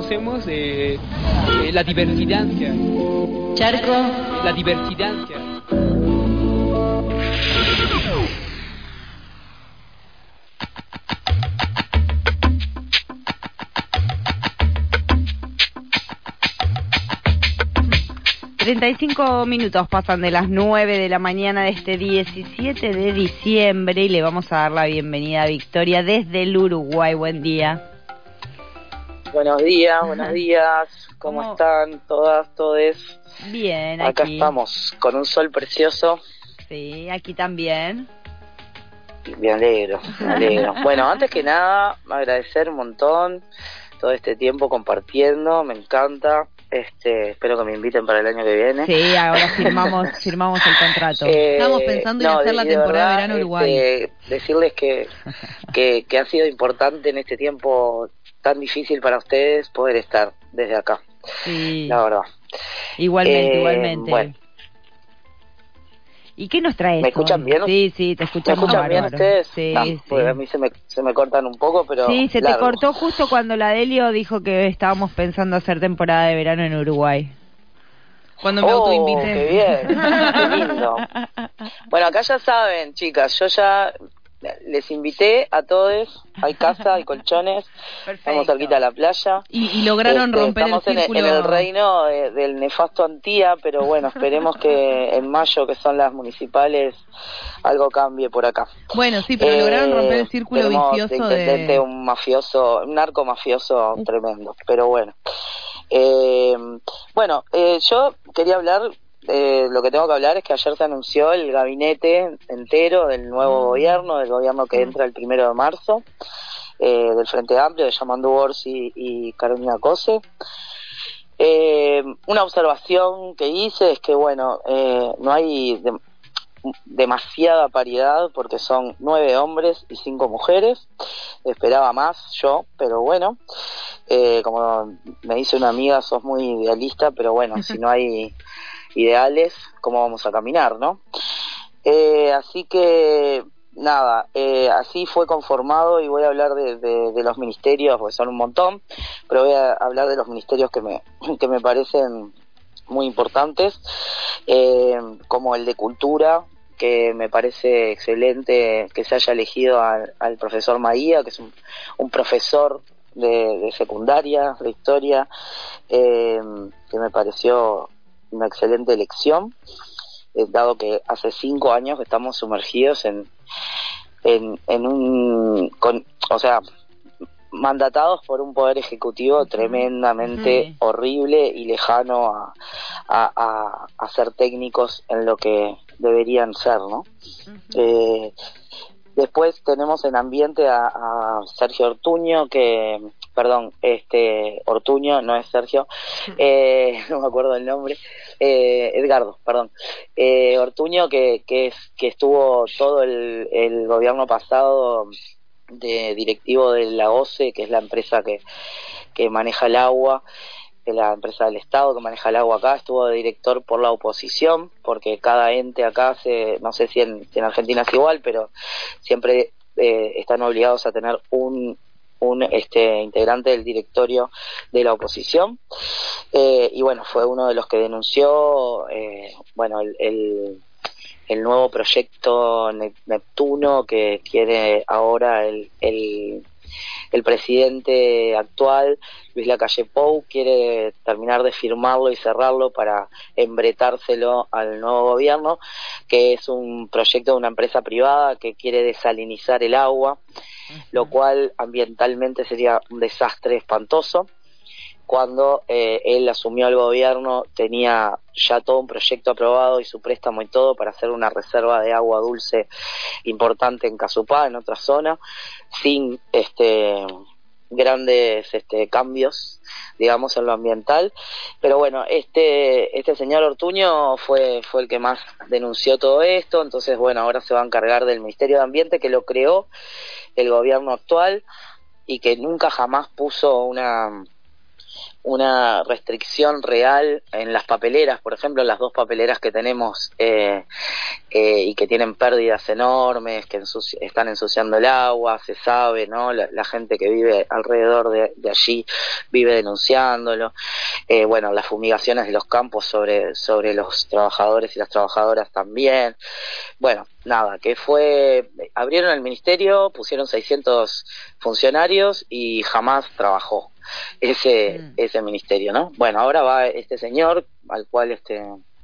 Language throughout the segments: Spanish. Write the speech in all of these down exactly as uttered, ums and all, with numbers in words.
conocemos eh, eh, la diversidad. Charco. La diversidad. treinta y cinco minutos pasan de las nueve de la mañana de este diecisiete de diciembre y le vamos a dar la bienvenida a Victoria desde el Uruguay. Buen día. Buenos días, buenos días. ¿Cómo, ¿Cómo? están todas, todes? Bien, Acá aquí. estamos, con un sol precioso. Sí, aquí también. Me alegro, me alegro. Bueno, antes que nada, agradecer un montón todo este tiempo compartiendo, me encanta. Este, espero que me inviten para el año que viene. Sí, ahora firmamos firmamos el contrato. Eh, Estamos pensando en no, hacer de, la de temporada verdad, de verano Uruguay. Este, decirles que, que, que ha sido importante en este tiempo tan difícil para ustedes poder estar desde acá. Sí. La verdad. Igualmente, eh, igualmente. Bueno. ¿Y qué nos traes? ¿Me escuchan hoy? bien? Sí, sí, te escuchamos. ¿Me escuchan bárbaro. bien ustedes? Sí, No, sí. pues a mí se me, se me cortan un poco, pero Sí, se largo. te cortó justo cuando la Delio dijo que estábamos pensando hacer temporada de verano en Uruguay. Cuando me oh, autoinvité. ¡Qué bien! ¡Qué lindo! Bueno, acá ya saben, chicas, yo ya les invité a todos. Hay casa, hay colchones. Perfecto. Estamos cerquita de la playa. Y, y lograron este, romper el estamos círculo. En, en el reino de, del nefasto Antía, pero bueno, esperemos que en mayo, que son las municipales, algo cambie por acá. Bueno, sí, pero eh, lograron romper el círculo tenemos vicioso de intendente de... un mafioso, un narco mafioso tremendo, pero bueno. Eh, bueno, eh, yo quería hablar, eh, lo que tengo que hablar es que ayer se anunció el gabinete entero del nuevo gobierno, del gobierno que entra el primero de marzo, eh, del Frente Amplio, de Yamandu Orsi y Carolina Cose. Eh, una observación que hice es que, bueno, eh, no hay de, demasiada paridad porque son nueve hombres y cinco mujeres. Esperaba más yo, pero bueno. Eh, como me dice una amiga, sos muy idealista, pero bueno, si no hay ideales, ¿cómo vamos a caminar, no? Eh, así que, nada, eh, así fue conformado y voy a hablar de, de, de los ministerios, porque son un montón, pero voy a hablar de los ministerios que me, que me parecen muy importantes, eh, como el de Cultura, que me parece excelente que se haya elegido al, al profesor Maía, que es un, un profesor De, de secundaria, de historia, eh, que me pareció una excelente elección, eh, dado que hace cinco años que estamos sumergidos en en, en un, con, o sea, mandatados por un poder ejecutivo tremendamente Sí. horrible y lejano a, a, a, a ser técnicos en lo que deberían ser, ¿no? Uh-huh. Eh, Después tenemos en ambiente a, a Sergio Ortuño, que, perdón, este, Ortuño, no es Sergio, eh, no me acuerdo el nombre, eh, Edgardo, perdón, eh, Ortuño, que, que es, que estuvo todo el, el gobierno pasado de directivo de la O C E, que es la empresa que, que maneja el agua, de la empresa del Estado que maneja el agua acá, estuvo de director por la oposición, porque cada ente acá, se, no sé si en, si en Argentina es igual, pero siempre eh, están obligados a tener un, un este integrante del directorio de la oposición, eh, y bueno, fue uno de los que denunció, eh, bueno, el, el, el nuevo proyecto Neptuno que quiere ahora el... el El presidente actual, Luis Lacalle Pou, quiere terminar de firmarlo y cerrarlo para embretárselo al nuevo gobierno, que es un proyecto de una empresa privada que quiere desalinizar el agua, uh-huh. Lo cual ambientalmente sería un desastre espantoso. Cuando eh, él asumió el gobierno tenía ya todo un proyecto aprobado y su préstamo y todo para hacer una reserva de agua dulce importante en Casupá, en otra zona, sin este grandes este cambios, digamos, en lo ambiental. Pero bueno, este este señor Ortuño fue fue el que más denunció todo esto, entonces bueno, ahora se va a encargar del Ministerio de Ambiente, que lo creó el gobierno actual y que nunca jamás puso una una restricción real en las papeleras, por ejemplo, las dos papeleras que tenemos eh, eh, y que tienen pérdidas enormes, que ensuci- están ensuciando el agua, se sabe, ¿no? La, la gente que vive alrededor de, de allí vive denunciándolo. Eh, bueno, las fumigaciones de los campos sobre, sobre los trabajadores y las trabajadoras también. Bueno, nada, que fue, abrieron el ministerio, pusieron seiscientos funcionarios y jamás trabajó ese Mm. ese ministerio, ¿no? Bueno, ahora va este señor al cual este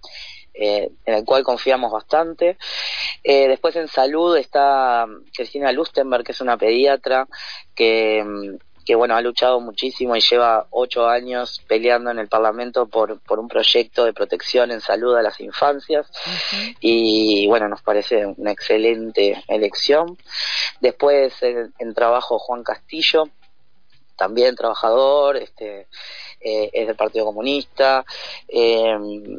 eh, en el cual confiamos bastante. Eh, después en salud está Cristina Lustenberg, que es una pediatra que mm, que bueno, ha luchado muchísimo y lleva ocho años peleando en el Parlamento por por un proyecto de protección en salud a las infancias. Ujú. Y bueno, nos parece una excelente elección. Después en, en trabajo Juan Castillo, también trabajador, este eh, es del Partido Comunista, eh,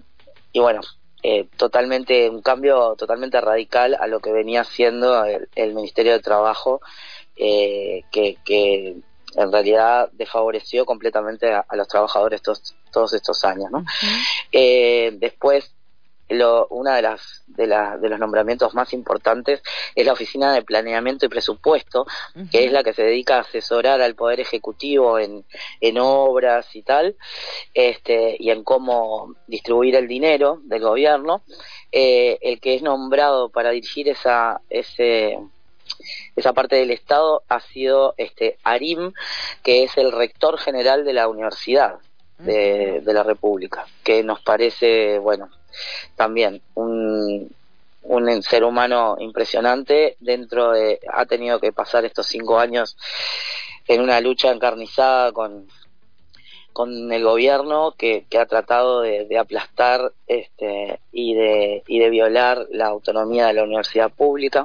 y bueno, eh, totalmente un cambio totalmente radical a lo que venía siendo el, el Ministerio de Trabajo, eh, que, que en realidad desfavoreció completamente a, a los trabajadores todos, todos estos años, ¿no? Ujú. Eh, después lo, una de las de, la, de los nombramientos más importantes es la Oficina de Planeamiento y Presupuesto, Ujú. que es la que se dedica a asesorar al Poder Ejecutivo en, en obras y tal, este y en cómo distribuir el dinero del gobierno. Eh, el que es nombrado para dirigir esa ese esa parte del Estado ha sido este Arim, que es el rector general de la Universidad de, de la República, que nos parece, bueno, también un, un ser humano impresionante dentro de, ha tenido que pasar estos cinco años en una lucha encarnizada con con el gobierno que, que ha tratado de, de aplastar este y de y de violar la autonomía de la universidad pública.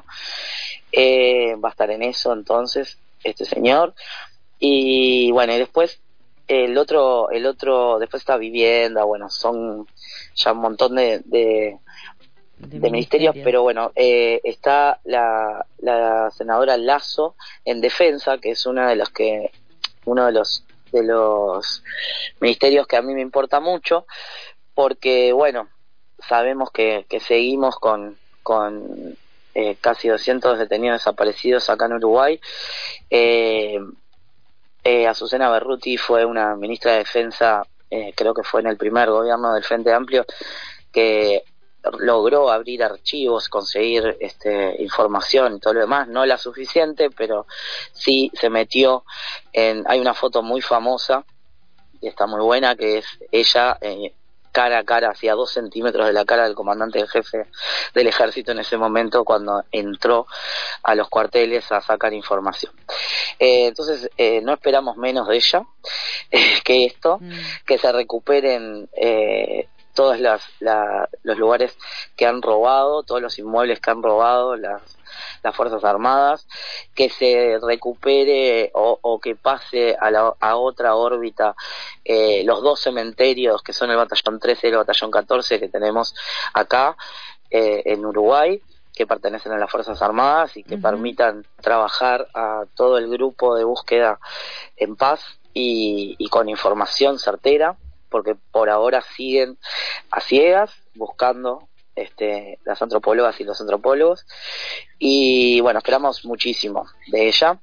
Eh, va a estar en eso entonces este señor. Y bueno, y después el otro el otro después está vivienda, bueno, son ya un montón de, de De de ministerios, ministerios. pero bueno, eh, está la, la senadora Lazo en defensa, que es una de los que uno de los de los ministerios que a mí me importa mucho, porque bueno, sabemos que, que seguimos con con eh, casi doscientos detenidos desaparecidos acá en Uruguay. eh, eh, Azucena Berruti fue una ministra de defensa, eh, creo que fue en el primer gobierno del Frente Amplio, que logró abrir archivos, conseguir este información y todo lo demás, no la suficiente, pero sí se metió en, hay una foto muy famosa y está muy buena, que es ella eh, cara a cara, hacia dos centímetros de la cara del comandante en jefe del ejército en ese momento, cuando entró a los cuarteles a sacar información. Eh, entonces eh, no esperamos menos de ella eh, que esto, Mm. que se recuperen eh, todos las, la, los lugares que han robado, todos los inmuebles que han robado las, las Fuerzas Armadas, que se recupere o, o que pase a, la, a otra órbita eh, los dos cementerios que son el Batallón trece y el Batallón catorce que tenemos acá eh, en Uruguay, que pertenecen a las Fuerzas Armadas y que Ujú. permitan trabajar a todo el grupo de búsqueda en paz y, y con información certera, porque por ahora siguen a ciegas buscando este, las antropólogas y los antropólogos. Y bueno, esperamos muchísimo de ella.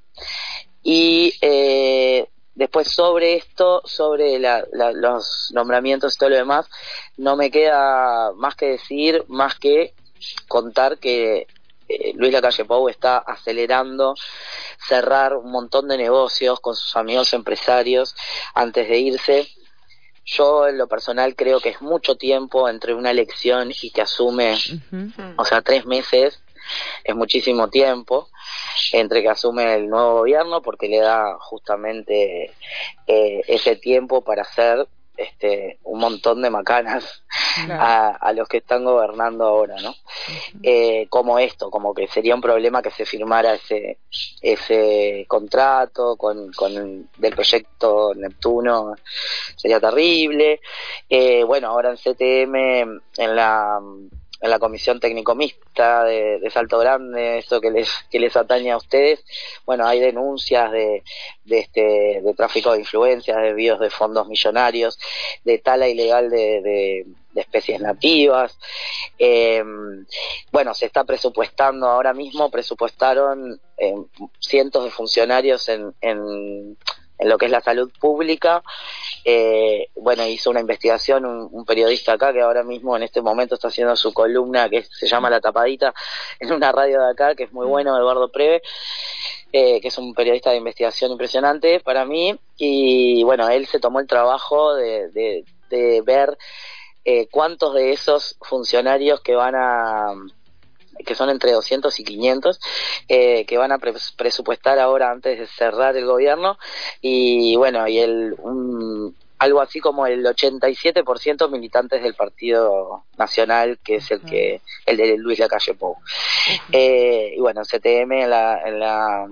Y eh, después sobre esto, sobre la, la, los nombramientos y todo lo demás, no me queda más que decir, más que contar que eh, Luis Lacalle Pou está acelerando cerrar un montón de negocios con sus amigos empresarios antes de irse. Yo en lo personal creo que es mucho tiempo entre una elección y que asume, Ujú. o sea, tres meses es muchísimo tiempo entre que asume el nuevo gobierno, porque le da justamente eh, ese tiempo para hacer este un montón de macanas Claro. a, a los que están gobernando ahora, ¿no? Ujú. Eh, como esto, como que sería un problema que se firmara ese ese contrato con, con del proyecto Neptuno, sería terrible. Eh, bueno, ahora en C T M, en la en la comisión técnico mixta de, de Salto Grande, eso que les que les atañe a ustedes, bueno, hay denuncias de de este de tráfico de influencias, de desvíos de fondos millonarios, de tala ilegal de, de, de especies nativas. Eh, bueno, se está presupuestando ahora mismo, presupuestaron eh, cientos de funcionarios en, en en lo que es la salud pública. Eh, bueno, hizo una investigación un, un periodista acá que ahora mismo en este momento está haciendo su columna que se llama La Tapadita en una radio de acá, que es muy bueno, Eduardo Preve, eh, que es un periodista de investigación impresionante para mí, y bueno, él se tomó el trabajo de, de, de ver eh, cuántos de esos funcionarios que van a que son entre doscientos y quinientos, eh, que van a pre presupuestar ahora antes de cerrar el gobierno, y bueno, y el un, algo así como el ochenta y siete por ciento militantes del Partido Nacional, que es el que el de Luis Lacalle Pou. Eh, y bueno, C T M en la, en la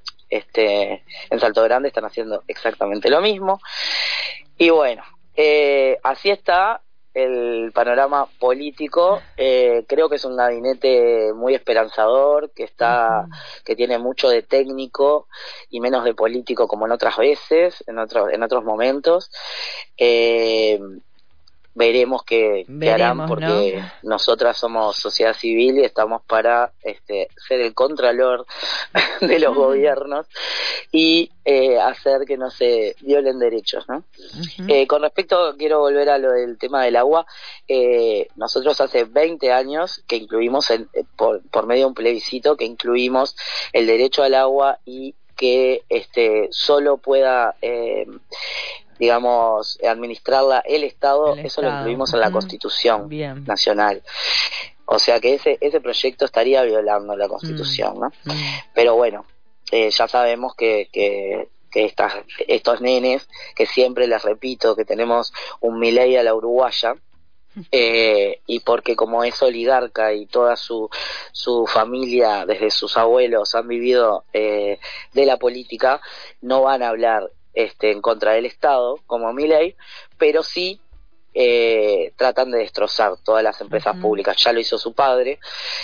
este en Salto Grande están haciendo exactamente lo mismo. Y bueno, eh, así está el panorama político. Eh, creo que es un gabinete muy esperanzador, que está, que tiene mucho de técnico y menos de político como en otras veces, en otros, en otros momentos. Eh, veremos qué, qué harán, porque ¿no? Nosotras somos sociedad civil y estamos para este, ser el contralor de los uh-huh. gobiernos y eh, hacer que no se violen derechos, ¿no? Uh-huh. Eh, con respecto, quiero volver a lo del tema del agua. Eh, nosotros hace veinte años que incluimos, en, por, por medio de un plebiscito, que incluimos el derecho al agua y que este solo pueda... Eh, digamos, administrarla el Estado, el eso Estado. Lo incluimos en la Constitución Bien. Nacional. O sea que ese ese proyecto estaría violando la Constitución, mm. ¿no? Mm. Pero bueno, eh, ya sabemos que, que, que estas, estos nenes, que siempre les repito que tenemos un Milei a la uruguaya, Eh, y porque como es oligarca y toda su su familia desde sus abuelos han vivido eh, de la política, no van a hablar este en contra del Estado como Milei, pero sí eh, tratan de destrozar todas las empresas uh-huh. públicas. Ya lo hizo su padre,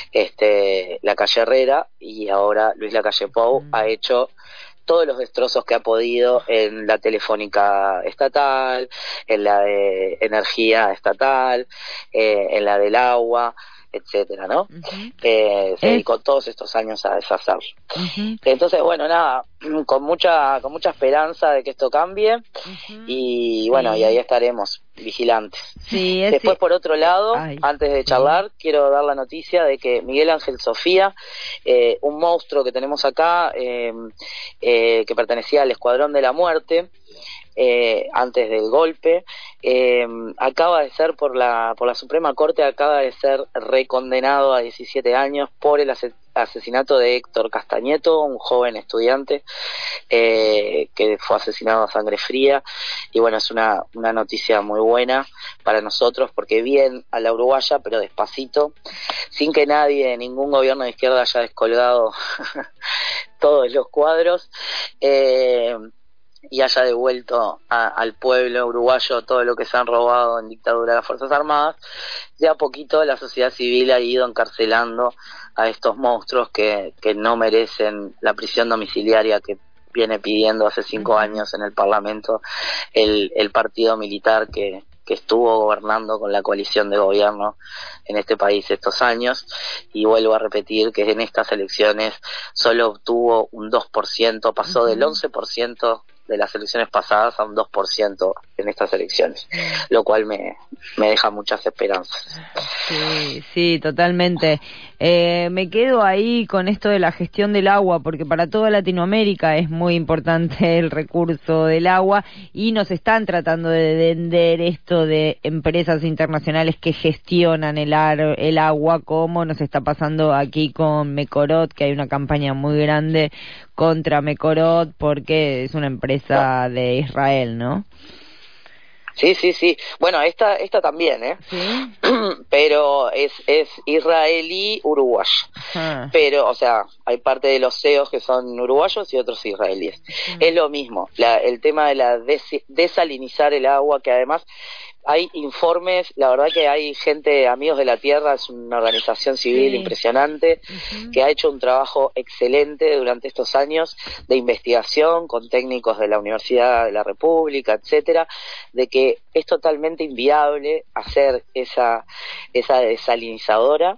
este Lacalle Herrera, y ahora Luis Lacalle Pou uh-huh. ha hecho todos los destrozos que ha podido en la telefónica estatal, en la de energía estatal, eh, en la del agua, etcétera, ¿no? Uh-huh. Eh, se dedicó todos estos años a deshacerlo. Uh-huh. Entonces, bueno, nada, con mucha con mucha esperanza de que esto cambie uh-huh. y bueno, sí. y ahí estaremos vigilantes. Sí, ese... Después, por otro lado, Ay, antes de charlar, sí. quiero dar la noticia de que Miguel Ángel Sofía, eh, un monstruo que tenemos acá, eh, eh, que pertenecía al Escuadrón de la Muerte, Eh, antes del golpe, eh, acaba de ser por la por la Suprema Corte, acaba de ser recondenado a diecisiete años por el ase asesinato de Héctor Castañeto, un joven estudiante eh, que fue asesinado a sangre fría. Y bueno, es una, una noticia muy buena para nosotros, porque bien a la uruguaya, pero despacito, sin que nadie, ningún gobierno de izquierda haya descolgado todos los cuadros, eh, y haya devuelto a, al pueblo uruguayo todo lo que se han robado en dictadura de las Fuerzas Armadas. De a poquito la sociedad civil ha ido encarcelando a estos monstruos que, que no merecen la prisión domiciliaria que viene pidiendo hace cinco años en el Parlamento el, el partido militar que, que estuvo gobernando con la coalición de gobierno en este país estos años. Y vuelvo a repetir que en estas elecciones solo obtuvo un dos por ciento, pasó uh-huh. del once por ciento de las elecciones pasadas a un dos por ciento en estas elecciones, lo cual me, me deja muchas esperanzas. Sí, sí, totalmente. Eh, me quedo ahí con esto de la gestión del agua, porque para toda Latinoamérica es muy importante el recurso del agua, y nos están tratando de vender esto de empresas internacionales que gestionan el, ar, el agua, como nos está pasando aquí con Mecorot, que hay una campaña muy grande contra Mecorot porque es una empresa de Israel, ¿no? Sí, sí, sí. Bueno, esta esta también, ¿eh? ¿Sí? Pero es es israelí uruguayo. Ah. Pero, o sea, hay parte de los C E Os que son uruguayos y otros israelíes. Ah. Es lo mismo. La, el tema de la des, desalinizar el agua, que además hay informes, la verdad que hay gente, Amigos de la Tierra, es una organización civil Sí. impresionante, Ujú. que ha hecho un trabajo excelente durante estos años de investigación con técnicos de la Universidad de la República, etcétera, de que es totalmente inviable hacer esa, esa desalinizadora,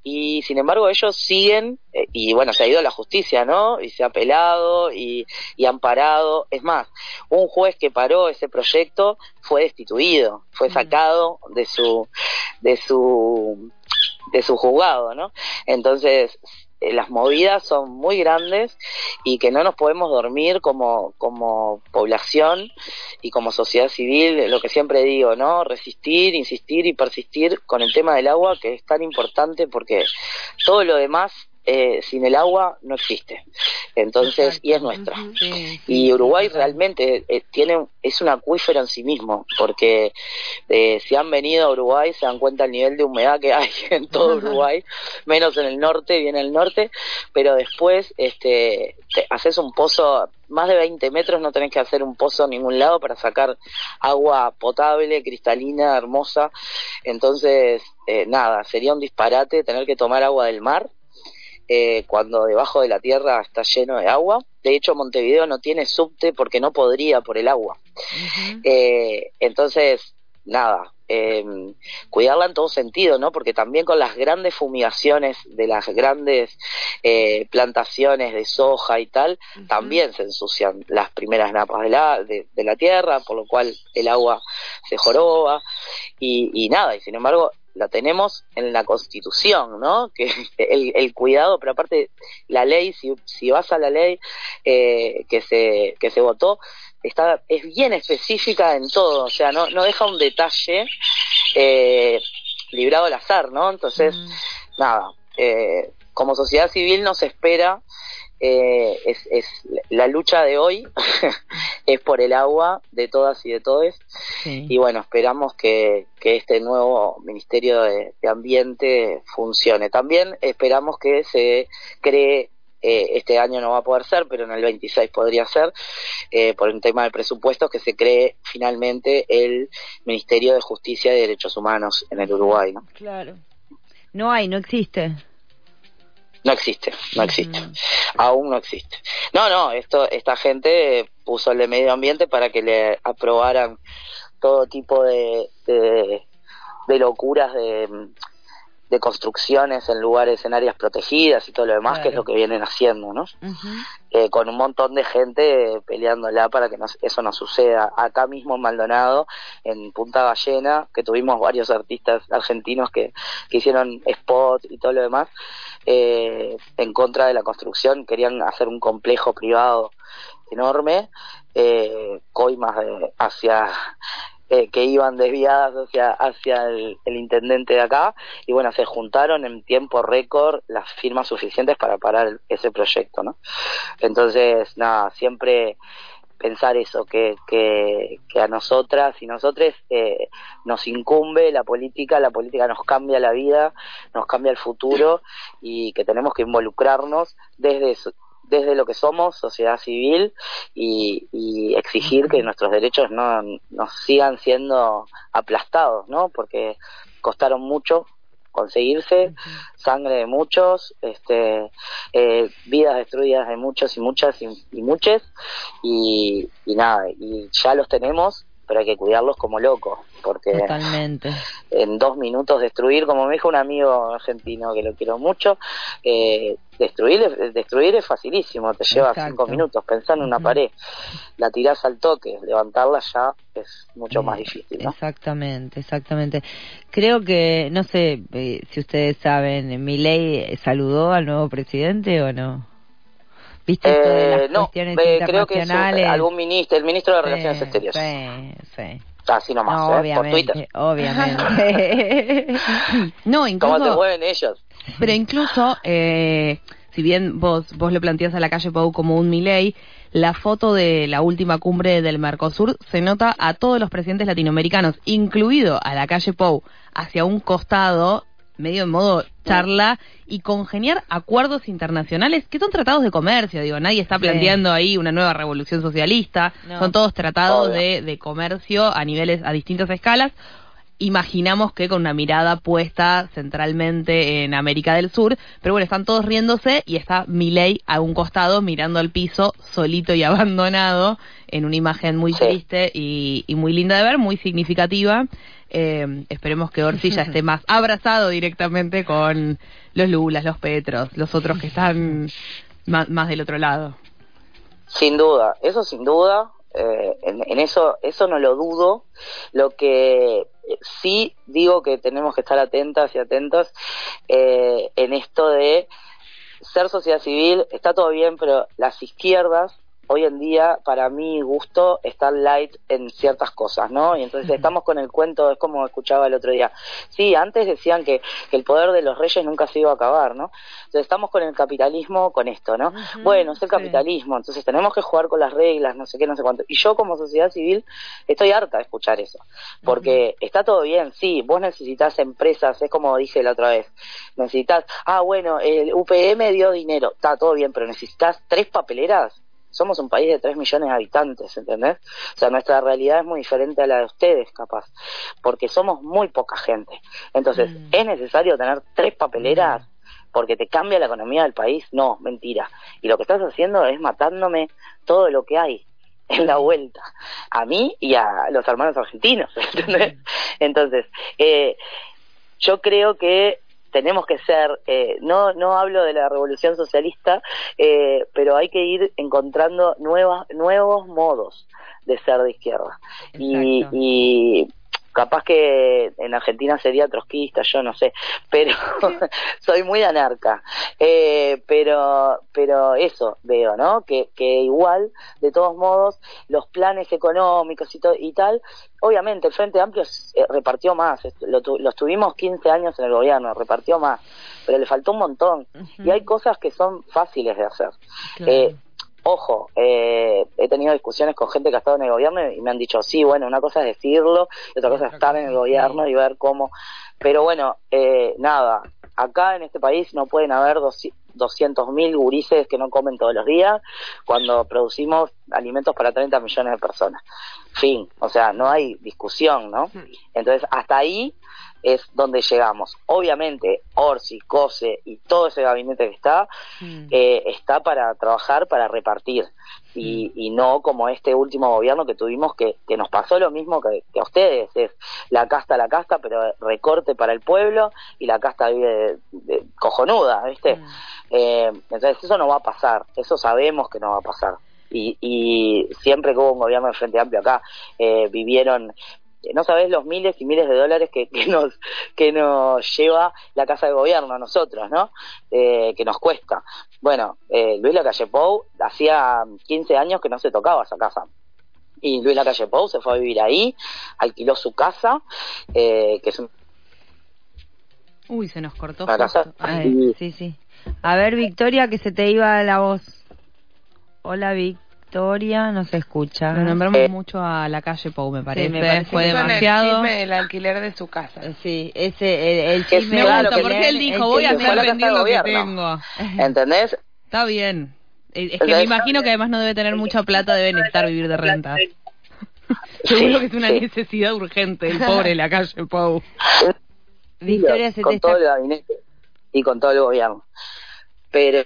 y sin embargo ellos siguen, eh, y bueno, se ha ido a la justicia, ¿no? Y se ha apelado y, y han parado. Es más, un juez que paró ese proyecto fue destituido, fue sacado de su, de su, de su juzgado, ¿no? Entonces, eh, las movidas son muy grandes y que no nos podemos dormir como, como población y como sociedad civil, lo que siempre digo, ¿no? Resistir, insistir y persistir con el tema del agua, que es tan importante porque todo lo demás, eh, sin el agua no existe. Entonces, Exacto. y es nuestra. Ujú. Sí, sí, Y Uruguay sí, total. realmente eh, tiene, es un acuífero en sí mismo, porque eh, si han venido a Uruguay se dan cuenta el nivel de humedad que hay en todo Uruguay, menos en el norte, bien en el norte, pero después este, te haces un pozo, más de veinte metros, no tenés que hacer un pozo en ningún lado para sacar agua potable, cristalina, hermosa. Entonces, eh, nada, sería un disparate tener que tomar agua del mar, Eh, cuando debajo de la tierra está lleno de agua. De hecho, Montevideo no tiene subte porque no podría por el agua. Ujú. Eh, entonces, nada, eh, cuidarla en todo sentido, ¿no? Porque también con las grandes fumigaciones de las grandes eh, plantaciones de soja y tal, Ujú. también se ensucian las primeras napas de la, de, de la tierra, por lo cual el agua se joroba y, y nada, y sin embargo la tenemos en la Constitución, ¿no? Que el, el cuidado, pero aparte la ley, si, si vas a la ley eh, que se que se votó, está es bien específica en todo, o sea, no no deja un detalle eh, librado al azar, ¿no? Entonces, Mm. nada, eh, como sociedad civil nos espera, eh, es, es la lucha de hoy es por el agua de todas y de todes. Sí. Y bueno, esperamos que, que este nuevo Ministerio de, de Ambiente funcione. También esperamos que se cree, eh, este año no va a poder ser, pero en el veintiséis podría ser, eh, por un tema de presupuestos, que se cree finalmente el Ministerio de Justicia y Derechos Humanos en el Uruguay, ¿no? Claro. No hay, no existe. No existe, no existe. Ujú. Aún no existe. No, no, esto, esta gente puso el de medio ambiente para que le aprobaran todo tipo de, de, de locuras de, de construcciones en lugares, en áreas protegidas y todo lo demás, Claro. que es lo que vienen haciendo, ¿no? Ujú. Eh, con un montón de gente peleándola para que no, eso no suceda. Acá mismo en Maldonado, en Punta Ballena, que tuvimos varios artistas argentinos que, que hicieron spot y todo lo demás, eh, en contra de la construcción, querían hacer un complejo privado enorme, eh, coimas de, hacia eh, que iban desviadas hacia hacia el, el intendente de acá, y bueno, se juntaron en tiempo récord las firmas suficientes para parar ese proyecto, ¿no? Entonces, nada, siempre pensar eso, que, que, que a nosotras y nosotros eh, nos incumbe la política, la política nos cambia la vida, nos cambia el futuro, y que tenemos que involucrarnos desde eso, desde lo que somos, sociedad civil, y, y exigir que nuestros derechos no nos sigan siendo aplastados, ¿no? Porque costaron mucho conseguirse, sangre de muchos, este, eh, vidas destruidas de muchos y muchas y, y muchas, y, y nada, y ya los tenemos, pero hay que cuidarlos como locos, porque Totalmente. en dos minutos destruir, como me dijo un amigo argentino que lo quiero mucho, eh, destruir, destruir es facilísimo, te lleva Exacto. cinco minutos, pensar en una Ujú. pared, la tirás al toque, levantarla ya es mucho Eh, más difícil, ¿no? Exactamente, exactamente. Creo que, no sé eh, si ustedes saben, Milei saludó al nuevo presidente o no. ¿Viste esto de Eh, las no, cuestiones eh, creo que es un- internacionales? algún ministro, el ministro de Relaciones Sí, Exteriores. sí, sí. Así nomás, No, ¿eh? Por Twitter. obviamente, obviamente. No, ¿Cómo se incluso, mueven ellos? pero incluso, eh, si bien vos vos lo planteás a la calle Pou como un Milei, la foto de la última cumbre del Mercosur se nota a todos los presidentes latinoamericanos, incluido a la calle Pou, hacia un costado medio en modo charla y congeniar acuerdos internacionales que son tratados de comercio. Digo, nadie está planteando ahí una nueva revolución socialista, no. Son todos tratados de, de comercio a niveles, a distintas escalas. Imaginamos que con una mirada puesta centralmente en América del Sur, pero bueno, están todos riéndose y está Milei a un costado mirando al piso, solito y abandonado, en una imagen muy sí. triste y, y muy linda de ver, muy significativa. Eh, esperemos que Orsi ya esté más abrazado directamente con los Lulas, los Petros, los otros que están más, más del otro lado. Sin duda, eso sin duda. Eh, en, en eso eso no lo dudo. Lo que sí digo que tenemos que estar atentas y atentos eh, en esto de ser sociedad civil, está todo bien, pero las izquierdas hoy en día, para mi gusto, están light en ciertas cosas, ¿no? Y entonces estamos con el cuento, es como escuchaba el otro día. Sí, antes decían que, que el poder de los reyes nunca se iba a acabar, ¿no? Entonces estamos con el capitalismo, con esto, ¿no? Uh-huh, bueno, es el capitalismo, sí. Entonces tenemos que jugar con las reglas, no sé qué, no sé cuánto. Y yo como sociedad civil estoy harta de escuchar eso, porque uh-huh. está todo bien, sí, vos necesitas empresas, es como dije la otra vez, necesitas, ah, bueno, el U P M dio dinero, está todo bien, pero necesitas tres papeleras. Somos un país de tres millones de habitantes, ¿entendés? O sea, nuestra realidad es muy diferente a la de ustedes, capaz, porque somos muy poca gente. Entonces, mm. ¿es necesario tener tres papeleras porque te cambia la economía del país? No, mentira. Y lo que estás haciendo es matándome todo lo que hay en la vuelta, a mí y a los hermanos argentinos, ¿entendés? Entonces, eh, yo creo que tenemos que ser, eh, no no hablo de la revolución socialista, eh, pero hay que ir encontrando nuevas nuevos modos de ser de izquierda. Y, y capaz que en Argentina sería trotskista, yo no sé, pero soy muy anarca. Eh, pero pero eso veo, ¿no? Que, que igual, de todos modos, los planes económicos y, to- y tal, obviamente el Frente Amplio eh, repartió más, lo, tu- lo tuvimos quince años en el gobierno, repartió más, pero le faltó un montón. Uh-huh. Y hay cosas que son fáciles de hacer. Claro. Eh, Ojo, eh, he tenido discusiones con gente que ha estado en el gobierno y me han dicho, sí, bueno, una cosa es decirlo y otra cosa es estar en el gobierno y ver cómo... Pero bueno, eh, nada, acá en este país no pueden haber doscientos mil gurises que no comen todos los días cuando producimos alimentos para treinta millones de personas. Fin, o sea, no hay discusión, ¿no? Entonces, hasta ahí es donde llegamos. Obviamente, Orsi, Cose y todo ese gabinete que está, mm. eh, está para trabajar, para repartir. Y, mm. y no como este último gobierno que tuvimos, que, que nos pasó lo mismo que, que a ustedes. Es la casta, la casta, pero recorte para el pueblo y la casta vive de, de cojonuda, ¿viste? Mm. Eh, entonces eso no va a pasar. Eso sabemos que no va a pasar. Y, y siempre que hubo un gobierno de Frente Amplio acá, eh, vivieron... No sabés los miles y miles de dólares que, que nos que nos lleva la casa de gobierno a nosotros, ¿no? Eh, que nos cuesta. Bueno, eh, Luis Lacalle Pou hacía quince años que no se tocaba esa casa. Y Luis Lacalle Pou se fue a vivir ahí, alquiló su casa, eh, que es un... Uy, se nos cortó. La casa. Ay, sí, sí. A ver, Victoria, que se te iba la voz. Hola, Vic. Victoria, no se escucha. Lo nombramos eh, mucho a Lacalle Pou, me parece. Sí, me parece fue demasiado. El chisme del alquiler de su casa. Sí, ese, el, el chisme. Me gusta, claro, porque él dijo, voy a hacer vender lo que tengo. ¿Entendés? Está bien. Es que me imagino que además no debe tener mucha plata, debe necesitar vivir de renta. Seguro sí, que es una sí. necesidad urgente, el pobre Lacalle Pou. Victoria, se con te todo está... el gabinete y con todo el gobierno. Pero...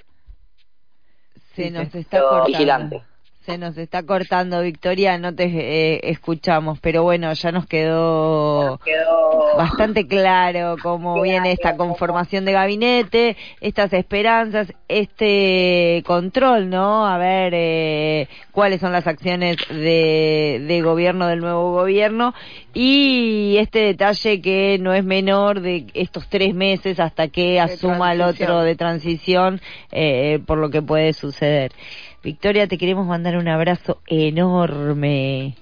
Se nos está cortando. Vigilante. Se nos está cortando, Victoria, no te eh, escuchamos, pero bueno, ya nos quedó, nos quedó bastante claro cómo viene esta conformación de gabinete, estas esperanzas, este control, ¿no? A ver eh, cuáles son las acciones de, de gobierno del nuevo gobierno y este detalle que no es menor de estos tres meses hasta que asuma el otro de transición, eh, por lo que puede suceder. Victoria, te queremos mandar un abrazo enorme.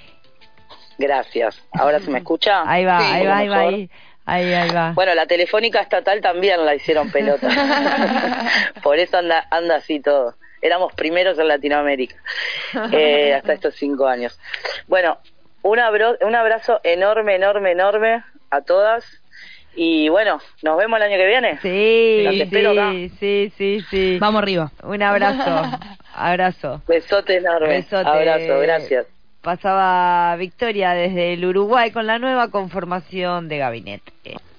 Gracias. ¿Ahora se me escucha? Ahí va, sí, ahí va, ahí va, ahí, ahí, ahí va. Bueno, la telefónica estatal también la hicieron pelota. Por eso anda anda así todo. Éramos primeros en Latinoamérica eh, hasta estos cinco años. Bueno, un, abro, un abrazo enorme, enorme, enorme a todas. Y bueno, nos vemos el año que viene. Sí, Las espero acá. sí, sí, sí, sí. Vamos arriba. Un abrazo, abrazo. Besote enorme. Besote. Abrazo, gracias. Pasaba Victoria desde el Uruguay con la nueva conformación de gabinete.